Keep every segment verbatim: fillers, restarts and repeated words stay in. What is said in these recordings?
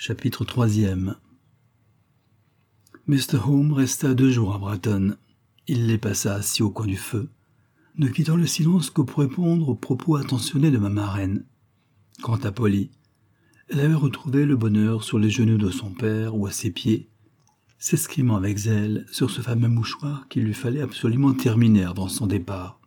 Chapitre troisième. mister Home resta deux jours à Bratton. Il les passa assis au coin du feu, ne quittant le silence que pour répondre aux propos attentionnés de ma marraine. Quant à Polly, elle avait retrouvé le bonheur sur les genoux de son père ou à ses pieds, s'escrimant avec zèle sur ce fameux mouchoir qu'il lui fallait absolument terminer avant son départ.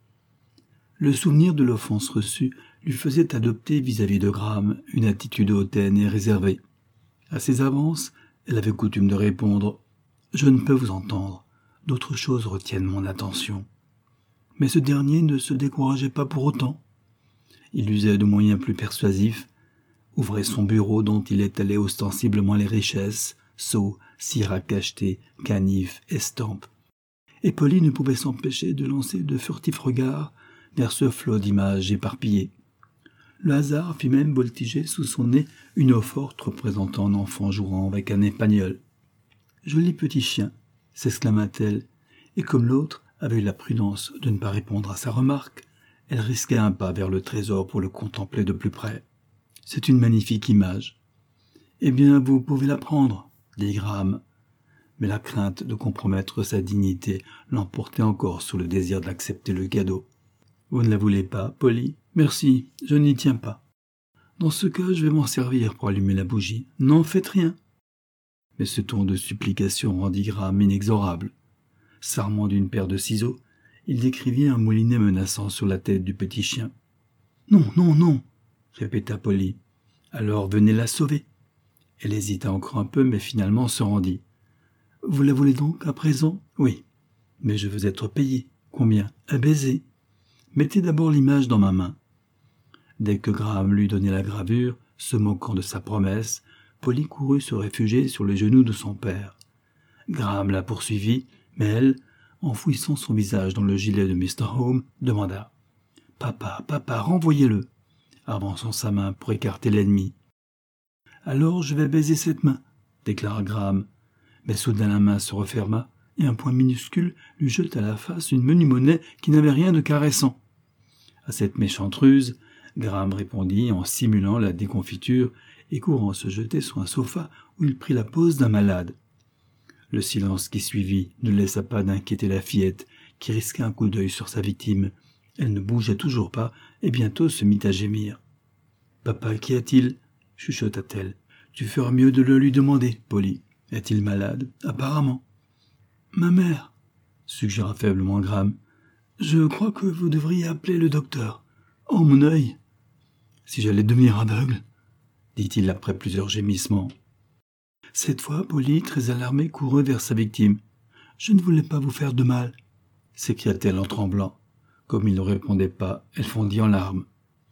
Le souvenir de l'offense reçue lui faisait adopter vis-à-vis de Graham une attitude hautaine et réservée. À ses avances, elle avait coutume de répondre « Je ne peux vous entendre, d'autres choses retiennent mon attention ». Mais ce dernier ne se décourageait pas pour autant. Il usait de moyens plus persuasifs, ouvrait son bureau dont il étalait ostensiblement les richesses, seaux, cires à cacheter, canifs, estampes. Et Polly ne pouvait s'empêcher de lancer de furtifs regards vers ce flot d'images éparpillées. Le hasard fit même voltiger sous son nez une eau-forte représentant un enfant jouant avec un épagneul. « Joli petit chien !» s'exclama-t-elle, et comme l'autre avait eu la prudence de ne pas répondre à sa remarque, elle risqua un pas vers le trésor pour le contempler de plus près. « C'est une magnifique image. »« Eh bien, vous pouvez la prendre, » dit Graham. Mais la crainte de compromettre sa dignité l'emportait encore sur le désir d'accepter le cadeau. « Vous ne la voulez pas, Polly ? Merci, je n'y tiens pas. Dans ce cas, je vais m'en servir pour allumer la bougie. N'en faites rien. » Mais ce ton de supplication rendit Graham inexorable. S'armant d'une paire de ciseaux, il décrivit un moulinet menaçant sur la tête du petit chien. « Non, non, non !» répéta Polly. « Alors venez la sauver. » Elle hésita encore un peu, mais finalement se rendit. « Vous la voulez donc à présent ? Oui. Mais je veux être payé. Combien ? Un baiser. Mettez d'abord l'image dans ma main. » Dès que Graham lui donnait la gravure, se moquant de sa promesse, Polly courut se réfugier sur les genoux de son père. Graham la poursuivit, mais elle, enfouissant son visage dans le gilet de mister Home, demanda « Papa, papa, renvoyez-le » avançant sa main pour écarter l'ennemi. « Alors je vais baiser cette main » déclara Graham, mais soudain la main se referma et un poing minuscule lui jeta à la face une menue monnaie qui n'avait rien de caressant. À cette méchante ruse, Graham répondit en simulant la déconfiture et courant se jeter sur un sofa où il prit la pose d'un malade. Le silence qui suivit ne laissa pas d'inquiéter la fillette qui risqua un coup d'œil sur sa victime. Elle ne bougeait toujours pas et bientôt se mit à gémir. « Papa, qu'y a-t-il » chuchota-t-elle. « Tu feras mieux de le lui demander, Polly. Est-il malade ? Apparemment. »« Ma mère » suggéra faiblement Graham. « Je crois que vous devriez appeler le docteur. Oh, mon œil !»« Si j'allais devenir aveugle » dit-il après plusieurs gémissements. Cette fois, Polly, très alarmée, courut vers sa victime. « Je ne voulais pas vous faire de mal » s'écria-t-elle en tremblant. Comme il ne répondait pas, elle fondit en larmes.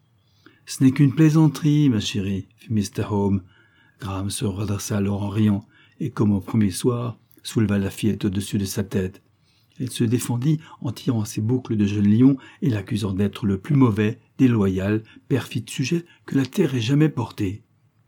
« Ce n'est qu'une plaisanterie, ma chérie, » fit mister Home. Graham se redressa alors en riant, et comme au premier soir, souleva la fillette au-dessus de sa tête. Elle se défendit en tirant ses boucles de jeune lion et l'accusant d'être le plus mauvais, déloyal, perfide sujet que la terre ait jamais porté.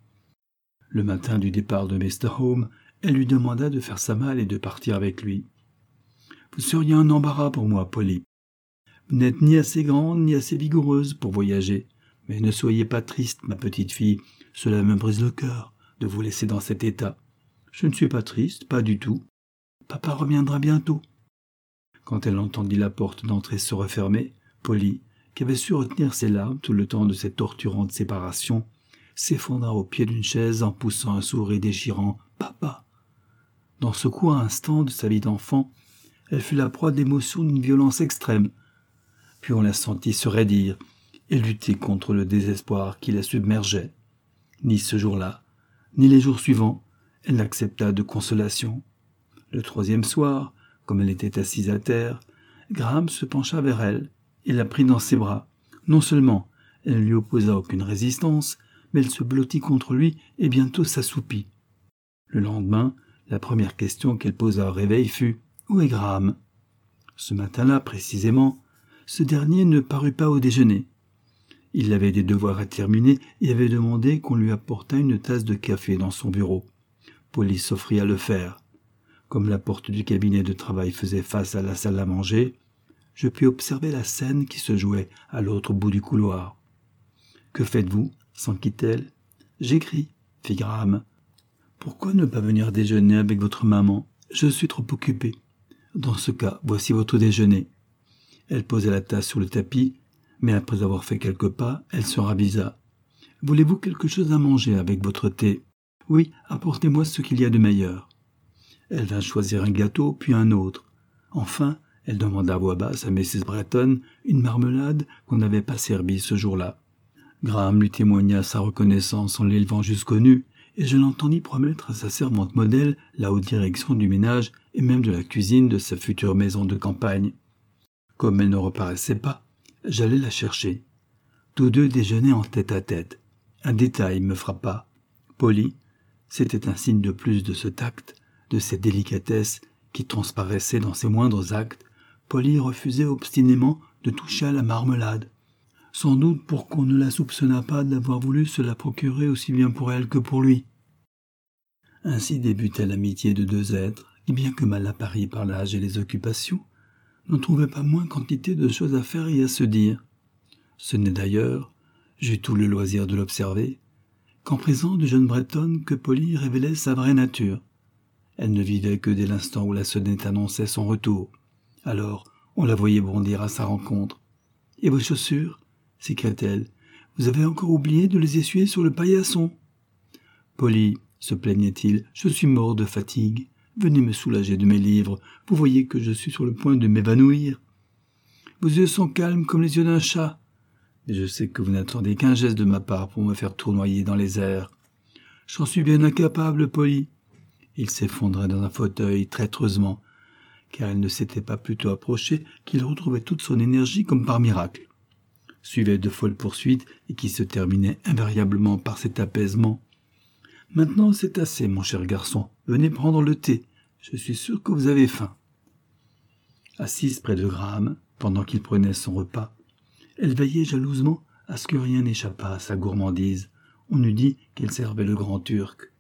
Le matin du départ de mister Home, elle lui demanda de faire sa malle et de partir avec lui. « Vous seriez un embarras pour moi, Polly. Vous n'êtes ni assez grande ni assez vigoureuse pour voyager. Mais ne soyez pas triste, ma petite fille. Cela me brise le cœur de vous laisser dans cet état. Je ne suis pas triste, pas du tout. Papa reviendra bientôt. » Quand elle entendit la porte d'entrée se refermer, Polly, qui avait su retenir ses larmes tout le temps de cette torturante séparation, s'effondra au pied d'une chaise en poussant un sourire déchirant « Papa !» Dans ce court instant de sa vie d'enfant, elle fut la proie d'émotions d'une violence extrême. Puis on la sentit se raidir et lutter contre le désespoir qui la submergeait. Ni ce jour-là, ni les jours suivants, elle n'accepta de consolation. Le troisième soir, comme elle était assise à terre, Graham se pencha vers elle et la prit dans ses bras. Non seulement elle ne lui opposa aucune résistance, mais elle se blottit contre lui et bientôt s'assoupit. Le lendemain, la première question qu'elle posa au réveil fut « Où est Graham ?» Ce matin-là, précisément, ce dernier ne parut pas au déjeuner. Il avait des devoirs à terminer et avait demandé qu'on lui apportât une tasse de café dans son bureau. Polly s'offrit à le faire. Comme la porte du cabinet de travail faisait face à la salle à manger, je pus observer la scène qui se jouait à l'autre bout du couloir. « Que faites-vous » s'enquit-elle. « J'écris » fit Graham, Pourquoi ne pas venir déjeuner avec votre maman? Je suis trop occupée. Dans ce cas, voici votre déjeuner. Elle posait la tasse sur le tapis, mais après avoir fait quelques pas, elle se ravisa. Voulez-vous quelque chose à manger avec votre thé? Oui, apportez-moi ce qu'il y a de meilleur. Elle vint choisir un gâteau, puis un autre. Enfin, elle demanda à voix basse à missus Bretton une marmelade qu'on n'avait pas servie ce jour-là. Graham lui témoigna sa reconnaissance en l'élevant jusqu'aux nues, et je l'entendis promettre à sa servante modèle la haute direction du ménage et même de la cuisine de sa future maison de campagne. Comme elle ne reparaissait pas, j'allais la chercher. Tous deux déjeunaient en tête-à-tête. Un détail me frappa. Polly, c'était un signe de plus de ce tact, de cette délicatesse qui transparaissait dans ses moindres actes. Polly refusait obstinément de toucher à la marmelade. Sans doute pour qu'on ne la soupçonnât pas d'avoir voulu se la procurer aussi bien pour elle que pour lui. Ainsi débutait l'amitié de deux êtres qui, bien que mal apparis par l'âge et les occupations, n'en trouvaient pas moins quantité de choses à faire et à se dire. Ce n'est d'ailleurs, j'eus tout le loisir de l'observer, qu'en présence du jeune Breton que Polly révélait sa vraie nature. Elle ne vivait que dès l'instant où la sonnette annonçait son retour. Alors, on la voyait bondir à sa rencontre. « Et vos chaussures ?» s'écria-t-elle. « Vous avez encore oublié de les essuyer sur le paillasson. »« Polly, se plaignait-il, je suis mort de fatigue. Venez me soulager de mes livres. Vous voyez que je suis sur le point de m'évanouir. Vos yeux sont calmes comme les yeux d'un chat. Et je sais que vous n'attendez qu'un geste de ma part pour me faire tournoyer dans les airs. J'en suis bien incapable, Polly. » Il s'effondrait dans un fauteuil traîtreusement, car elle ne s'était pas plutôt approchée qu'il retrouvait toute son énergie comme par miracle. Suivaient de folles poursuites et qui se terminaient invariablement par cet apaisement. « Maintenant, c'est assez, mon cher garçon. Venez prendre le thé. Je suis sûr que vous avez faim. » Assise près de Graham, pendant qu'il prenait son repas, elle veillait jalousement à ce que rien n'échappât à sa gourmandise. On eût dit qu'elle servait le grand Turc.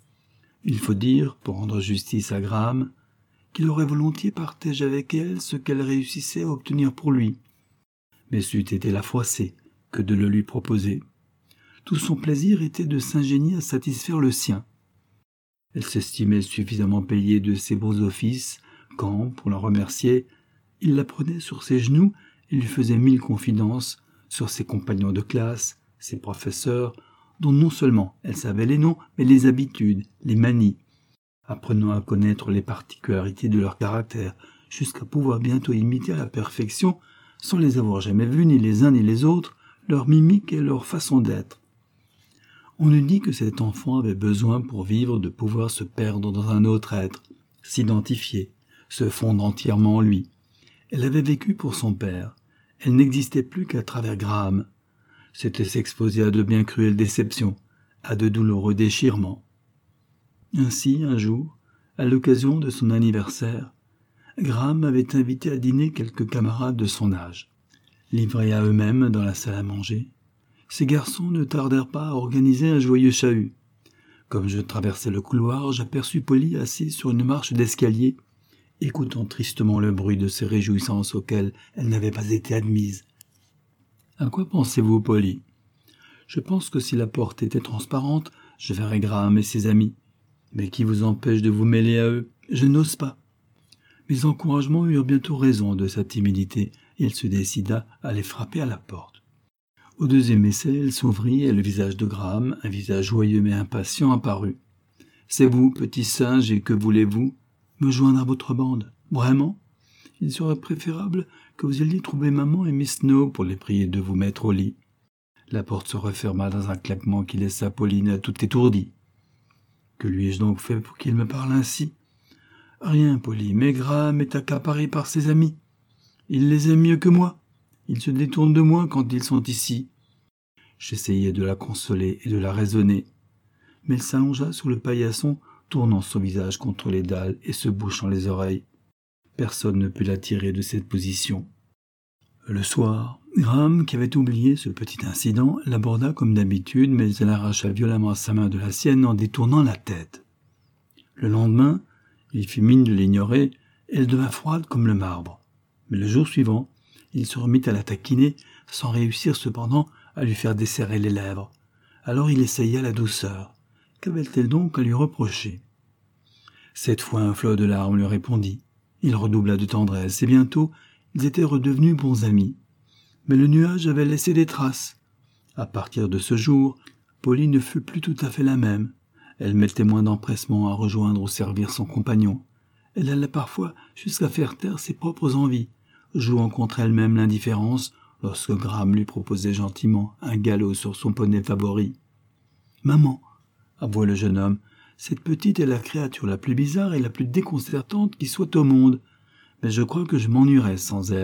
Il faut dire, pour rendre justice à Graham, qu'il aurait volontiers partagé avec elle ce qu'elle réussissait à obtenir pour lui. Mais c'eût été la froisser que de le lui proposer. Tout son plaisir était de s'ingénier à satisfaire le sien. Elle s'estimait suffisamment payée de ses beaux offices quand, pour la remercier, il la prenait sur ses genoux et lui faisait mille confidences sur ses compagnons de classe, ses professeurs, dont non seulement elle savait les noms, mais les habitudes, les manies, apprenant à connaître les particularités de leur caractère, jusqu'à pouvoir bientôt imiter à la perfection, sans les avoir jamais vus ni les uns ni les autres, leur mimique et leur façon d'être. On eût dit que cet enfant avait besoin pour vivre de pouvoir se perdre dans un autre être, s'identifier, se fondre entièrement en lui. Elle avait vécu pour son père. Elle n'existait plus qu'à travers Graham. C'était s'exposer à de bien cruelles déceptions, à de douloureux déchirements. Ainsi, un jour, à l'occasion de son anniversaire, Graham avait invité à dîner quelques camarades de son âge. Livrés à eux-mêmes dans la salle à manger, ces garçons ne tardèrent pas à organiser un joyeux chahut. Comme je traversais le couloir, j'aperçus Polly assise sur une marche d'escalier, écoutant tristement le bruit de ces réjouissances auxquelles elle n'avait pas été admise. « À quoi pensez-vous, Polly ? Je pense que si la porte était transparente, je verrais Graham et ses amis. Mais qui vous empêche de vous mêler à eux ? Je n'ose pas. » Mes encouragements eurent bientôt raison de sa timidité, et elle se décida à aller frapper à la porte. Au deuxième essai, elle s'ouvrit et le visage de Graham, un visage joyeux mais impatient, apparut. « C'est vous, petit singe, et que voulez-vous ? Me joindre à votre bande ? Vraiment ? Il serait préférable que vous alliez trouver maman et Miss Snow pour les prier de vous mettre au lit. » La porte se referma dans un claquement qui laissa Pauline tout étourdie. « Que lui ai-je donc fait pour qu'il me parle ainsi ? » ?»« Rien, Polly, mais Graham est accaparé par ses amis. Il les aime mieux que moi. Ils se détournent de moi quand ils sont ici. » J'essayai de la consoler et de la raisonner, mais elle s'allongea sous le paillasson, tournant son visage contre les dalles et se bouchant les oreilles. Personne ne put la tirer de cette position. Le soir, Graham, qui avait oublié ce petit incident, l'aborda comme d'habitude, mais elle arracha violemment sa main de la sienne en détournant la tête. Le lendemain, il fit mine de l'ignorer, et elle devint froide comme le marbre. Mais le jour suivant, il se remit à la taquiner, sans réussir cependant à lui faire desserrer les lèvres. Alors il essaya la douceur. Qu'avait-elle donc à lui reprocher? Cette fois un flot de larmes lui répondit. Il redoubla de tendresse, et bientôt ils étaient redevenus bons amis. Mais le nuage avait laissé des traces. À partir de ce jour, Polly ne fut plus tout à fait la même. Elle mettait moins d'empressement à rejoindre ou servir son compagnon. Elle allait parfois jusqu'à faire taire ses propres envies, jouant contre elle-même l'indifférence lorsque Graham lui proposait gentiment un galop sur son poney favori. « Maman, » avoua le jeune homme, « cette petite est la créature la plus bizarre et la plus déconcertante qui soit au monde, mais je crois que je m'ennuierais sans elle. »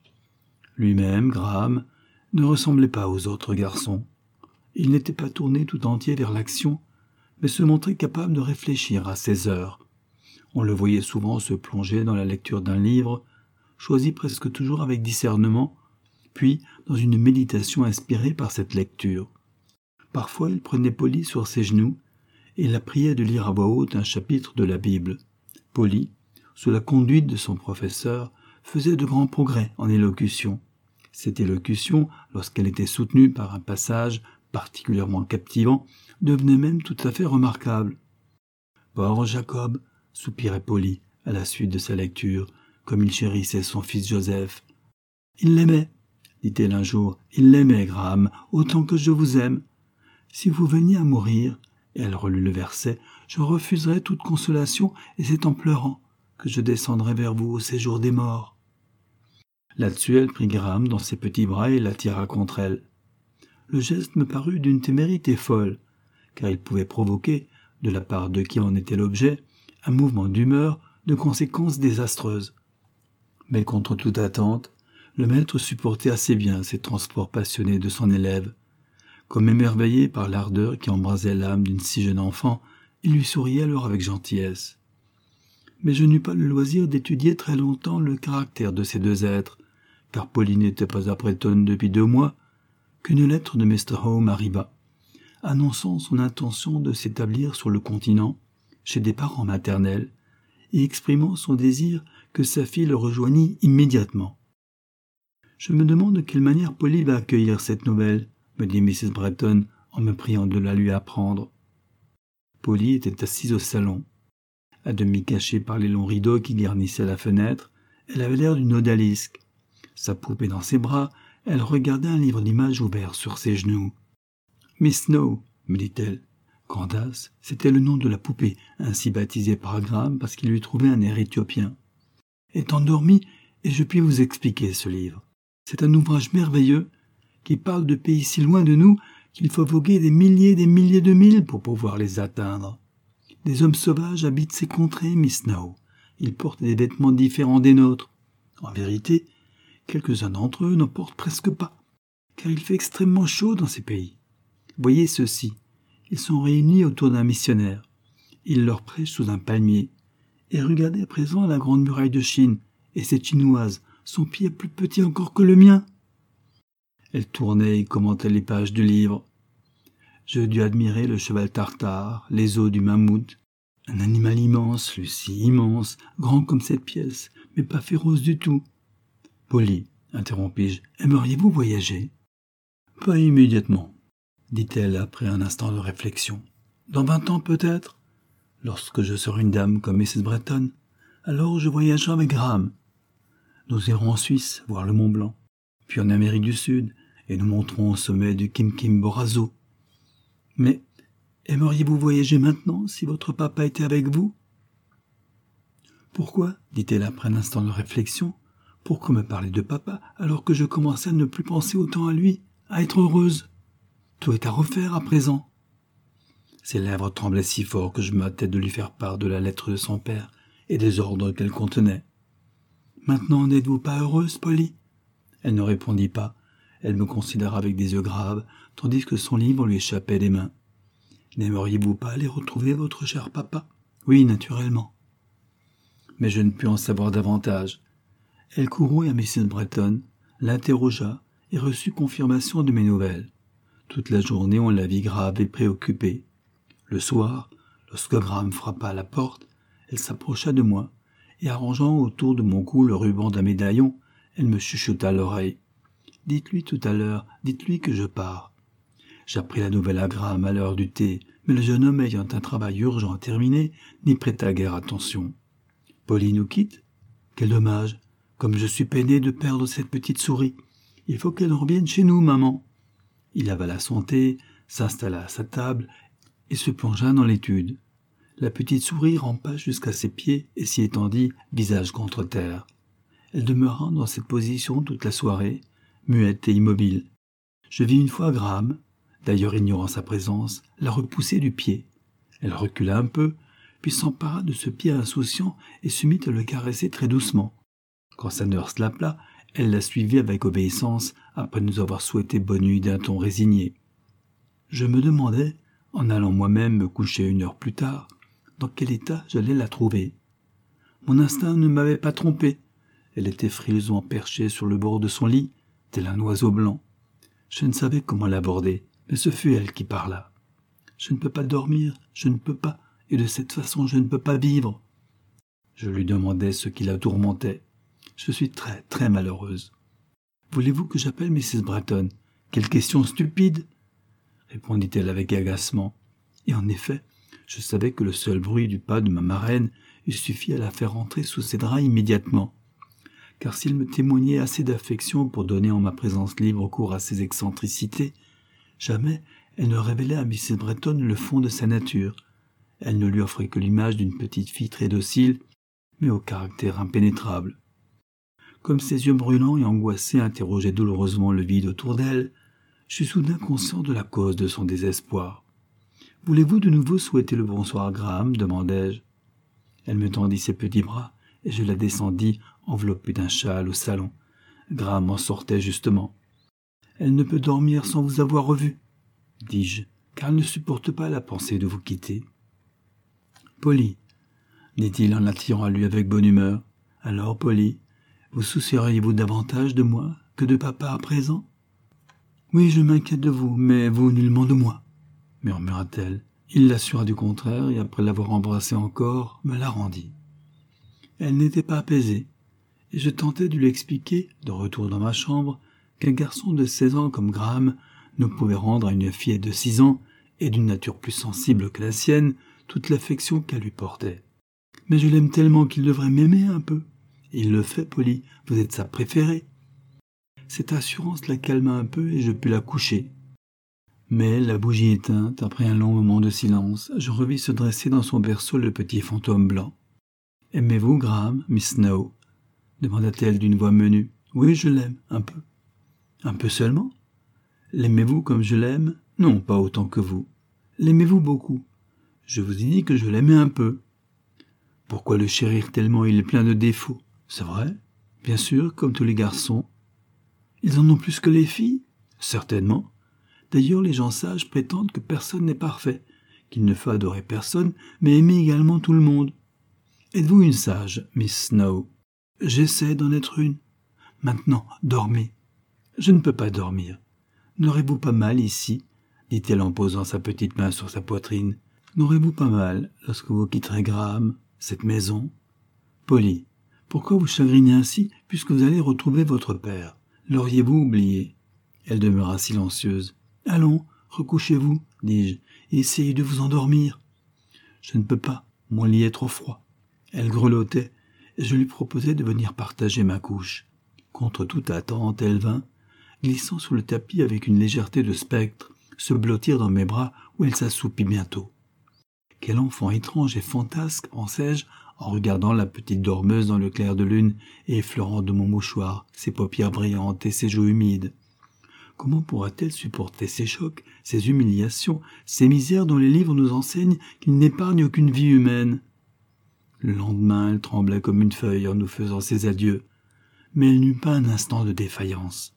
Lui-même, Graham, ne ressemblait pas aux autres garçons. Il n'était pas tourné tout entier vers l'action, mais se montrait capable de réfléchir à ses heures. On le voyait souvent se plonger dans la lecture d'un livre, choisi presque toujours avec discernement, puis dans une méditation inspirée par cette lecture. Parfois il prenait Polly sur ses genoux et la priait de lire à voix haute un chapitre de la Bible. Polly, sous la conduite de son professeur, faisait de grands progrès en élocution. Cette élocution, lorsqu'elle était soutenue par un passage particulièrement captivant, devenait même tout à fait remarquable. « Pauvre Jacob !» soupirait Polly à la suite de sa lecture, comme il chérissait son fils Joseph. « Il l'aimait, » dit-elle un jour, « il l'aimait, Graham, autant que je vous aime. Si vous veniez à mourir, » et elle relut le verset, « je refuserais toute consolation, et c'est en pleurant que je descendrai vers vous au séjour des morts. » Là-dessus, elle prit Graham dans ses petits bras et l'attira contre elle. Le geste me parut d'une témérité folle, car il pouvait provoquer, de la part de qui en était l'objet, un mouvement d'humeur de conséquences désastreuses. Mais contre toute attente, le maître supportait assez bien ces transports passionnés de son élève. Comme émerveillé par l'ardeur qui embrasait l'âme d'une si jeune enfant, il lui souriait alors avec gentillesse. Mais je n'eus pas le loisir d'étudier très longtemps le caractère de ces deux êtres, car Polly n'était pas à Preston depuis deux mois, qu'une lettre de mister Home arriva, annonçant son intention de s'établir sur le continent, chez des parents maternels, et exprimant son désir que sa fille le rejoignît immédiatement. « Je me demande de quelle manière Polly va accueillir cette nouvelle, » me dit missus Bretton en me priant de la lui apprendre. Polly était assise au salon. À demi cachée par les longs rideaux qui garnissaient la fenêtre, elle avait l'air d'une odalisque. Sa poupée dans ses bras, elle regardait un livre d'images ouvert sur ses genoux. « Miss Snow » me dit-elle. Candace, c'était le nom de la poupée, ainsi baptisée par Graham parce qu'il lui trouvait un air éthiopien. « Est endormie et je puis vous expliquer ce livre. C'est un ouvrage merveilleux qui parle de pays si loin de nous qu'il faut voguer des milliers et des milliers de milles pour pouvoir les atteindre. Des hommes sauvages habitent ces contrées, Miss Snow. Ils portent des vêtements différents des nôtres. En vérité, quelques-uns d'entre eux n'en portent presque pas, car il fait extrêmement chaud dans ces pays. Voyez ceux-ci. Ils sont réunis autour d'un missionnaire. Il leur prêche sous un palmier. Et regardez à présent la grande muraille de Chine, et cette chinoise, son pied est plus petit encore que le mien. » Elle tournait et commentait les pages du livre. Je dus admirer le cheval tartare, les os du mammouth. Un animal immense, Lucie, immense, grand comme cette pièce, mais pas féroce du tout. « Polly, interrompis-je, aimeriez-vous voyager ?»« Pas immédiatement, » dit-elle après un instant de réflexion. « Dans vingt ans peut-être, lorsque je serai une dame comme missus Bretton, alors je voyagerai avec Graham. Nous irons en Suisse voir le Mont Blanc, puis en Amérique du Sud, et nous monterons au sommet du Kimkimborazo. Mais aimeriez-vous voyager maintenant si votre papa était avec vous ?»« Pourquoi ?» dit-elle après un instant de réflexion. « Pourquoi me parler de papa alors que je commençais à ne plus penser autant à lui, à être heureuse ? Tout est à refaire à présent. » Ses lèvres tremblaient si fort que je me hâtais de lui faire part de la lettre de son père et des ordres qu'elle contenait. « Maintenant, n'êtes-vous pas heureuse, Polly ?» Elle ne répondit pas. Elle me considéra avec des yeux graves, tandis que son livre lui échappait des mains. « N'aimeriez-vous pas aller retrouver votre cher papa ?»« Oui, naturellement. » Mais je ne pus en savoir davantage. Elle courut à missus Bretton, l'interrogea et reçut confirmation de mes nouvelles. Toute la journée, on la vit grave et préoccupée. Le soir, lorsque Graham frappa à la porte, elle s'approcha de moi, et arrangeant autour de mon cou le ruban d'un médaillon, elle me chuchota à l'oreille. « Dites-lui tout à l'heure, dites-lui que je pars. » J'appris la nouvelle à Graham à l'heure du thé, mais le jeune homme, ayant un travail urgent à terminer, n'y prêta guère attention. « Polly nous quitte ? Quel dommage, comme je suis peiné de perdre cette petite souris. Il faut qu'elle revienne chez nous, maman. » Il avala son thé, s'installa à sa table et se plongea dans l'étude. La petite souris rampa jusqu'à ses pieds et s'y étendit, visage contre terre. Elle demeura dans cette position toute la soirée, muette et immobile. Je vis une fois Graham, d'ailleurs ignorant sa présence, la repousser du pied. Elle recula un peu, puis s'empara de ce pied insouciant et se mit à le caresser très doucement. Quand sa nurse l'appela, elle la suivit avec obéissance, après nous avoir souhaité bonne nuit d'un ton résigné. Je me demandais, en allant moi-même me coucher une heure plus tard, dans quel état j'allais la trouver. Mon instinct ne m'avait pas trompé. Elle était frileusement perchée sur le bord de son lit, tel un oiseau blanc. Je ne savais comment l'aborder, mais ce fut elle qui parla. « Je ne peux pas dormir, je ne peux pas, et de cette façon je ne peux pas vivre. » Je lui demandai ce qui la tourmentait. « Je suis très, très malheureuse. »« Voulez-vous que j'appelle missus Bratton ? Quelle question stupide !» répondit-elle avec agacement. Et en effet, je savais que le seul bruit du pas de ma marraine eût suffi à la faire entrer sous ses draps immédiatement. Car s'il me témoignait assez d'affection pour donner en ma présence libre cours à ses excentricités, jamais elle ne révélait à missus Bratton le fond de sa nature. Elle ne lui offrait que l'image d'une petite fille très docile, mais au caractère impénétrable. Comme ses yeux brûlants et angoissés interrogeaient douloureusement le vide autour d'elle, je suis soudain conscient de la cause de son désespoir. « Voulez-vous de nouveau souhaiter le bonsoir à Graham ?» demandai-je. Elle me tendit ses petits bras, et je la descendis, enveloppée d'un châle, au salon. Graham en sortait justement. « Elle ne peut dormir sans vous avoir revu, » dis-je, car elle ne supporte pas la pensée de vous quitter. « Polly, » dit-il en l'attirant à lui avec bonne humeur. « Alors, Polly, vous soucieriez-vous davantage de moi que de papa à présent ?»« Oui, je m'inquiète de vous, mais vous nullement de moi, » murmura-t-elle. Il l'assura du contraire, et après l'avoir embrassée encore, me la rendit. Elle n'était pas apaisée, et je tentais de lui expliquer, de retour dans ma chambre, qu'un garçon de seize ans comme Graham ne pouvait rendre à une fillette de six ans, et d'une nature plus sensible que la sienne, toute l'affection qu'elle lui portait. « Mais je l'aime tellement qu'il devrait m'aimer un peu. »« Il le fait, Polly, vous êtes sa préférée. » Cette assurance la calma un peu et je pus la coucher. Mais, la bougie éteinte, après un long moment de silence, je revis se dresser dans son berceau le petit fantôme blanc. « Aimez-vous Graham, Miss Snow ?» demanda-t-elle d'une voix menue. « Oui, je l'aime, un peu. »« Un peu seulement ? L'aimez-vous comme je l'aime ? Non, pas autant que vous. L'aimez-vous beaucoup ? Je vous ai dit que je l'aimais un peu. Pourquoi le chérir tellement ? Il est plein de défauts. C'est vrai ? Bien sûr, comme tous les garçons. Ils en ont plus que les filles ? Certainement. D'ailleurs, les gens sages prétendent que personne n'est parfait, qu'il ne faut adorer personne, mais aimer également tout le monde. Êtes-vous une sage, Miss Snow ? J'essaie d'en être une. Maintenant, dormez. Je ne peux pas dormir. N'aurez-vous pas mal ici ? dit-elle en posant sa petite main sur sa poitrine. N'aurez-vous pas mal lorsque vous quitterez Graham, cette maison ? Polly, pourquoi vous chagrinez ainsi puisque vous allez retrouver votre père ? L'auriez-vous oublié ? Elle demeura silencieuse. Allons, recouchez-vous, dis-je, et essayez de vous endormir. Je ne peux pas, mon lit est trop froid. Elle grelottait, et je lui proposai de venir partager ma couche. Contre toute attente, elle vint, glissant sous le tapis avec une légèreté de spectre, se blottir dans mes bras où elle s'assoupit bientôt. Quel enfant étrange et fantasque, pensais-je, en regardant la petite dormeuse dans le clair de lune et effleurant de mon mouchoir ses paupières brillantes et ses joues humides. Comment pourra-t-elle supporter ces chocs, ces humiliations, ces misères dont les livres nous enseignent qu'ils n'épargnent aucune vie humaine ? Le lendemain, elle tremblait comme une feuille en nous faisant ses adieux, mais elle n'eut pas un instant de défaillance.